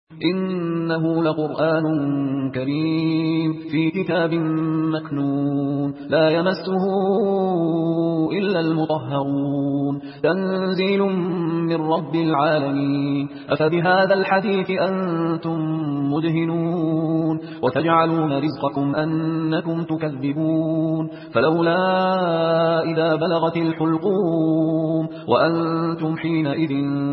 إنه لقرآن كريم في كتاب مكنون لا يمسه إلا المطهرون تنزيل من رب العالمين أفبهذا الحديث أنتم مدهنون وتجعلون رزقكم أنكم تكذبون فلولا إذا بلغت الحلقوم وأنتم حينئذ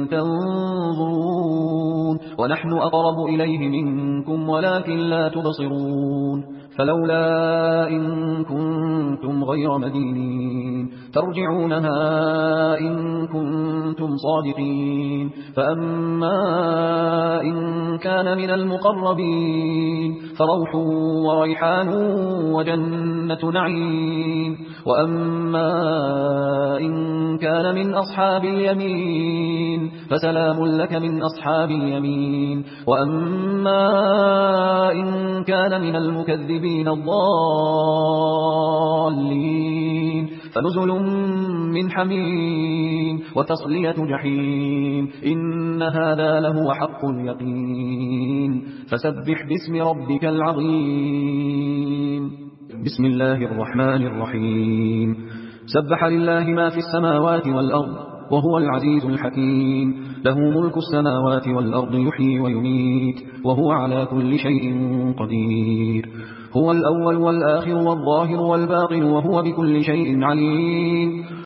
تنظرون ونحن أقرب إليه منكم ولكن لا تبصرون فلولا إن كنتم غير مدينين ترجعونها إن كنتم صادقين فأما إن كان من المقربين فروح وريحان وجنة نعيم وأما إن كان من أصحاب اليمين فسلام لك من أصحاب اليمين وأما إن كان من المكذبين الضالين فنزل من حميم وتصلية جحيم إن هذا لهو حق اليقين فسبح باسم ربك العظيم بسم الله الرحمن الرحيم سبح لله ما في السماوات والأرض وهو العزيز الحكيم له ملك السماوات والأرض يحيي ويميت وهو على كل شيء قدير هو الأول والآخر والظاهر والباطن وهو بكل شيء عليم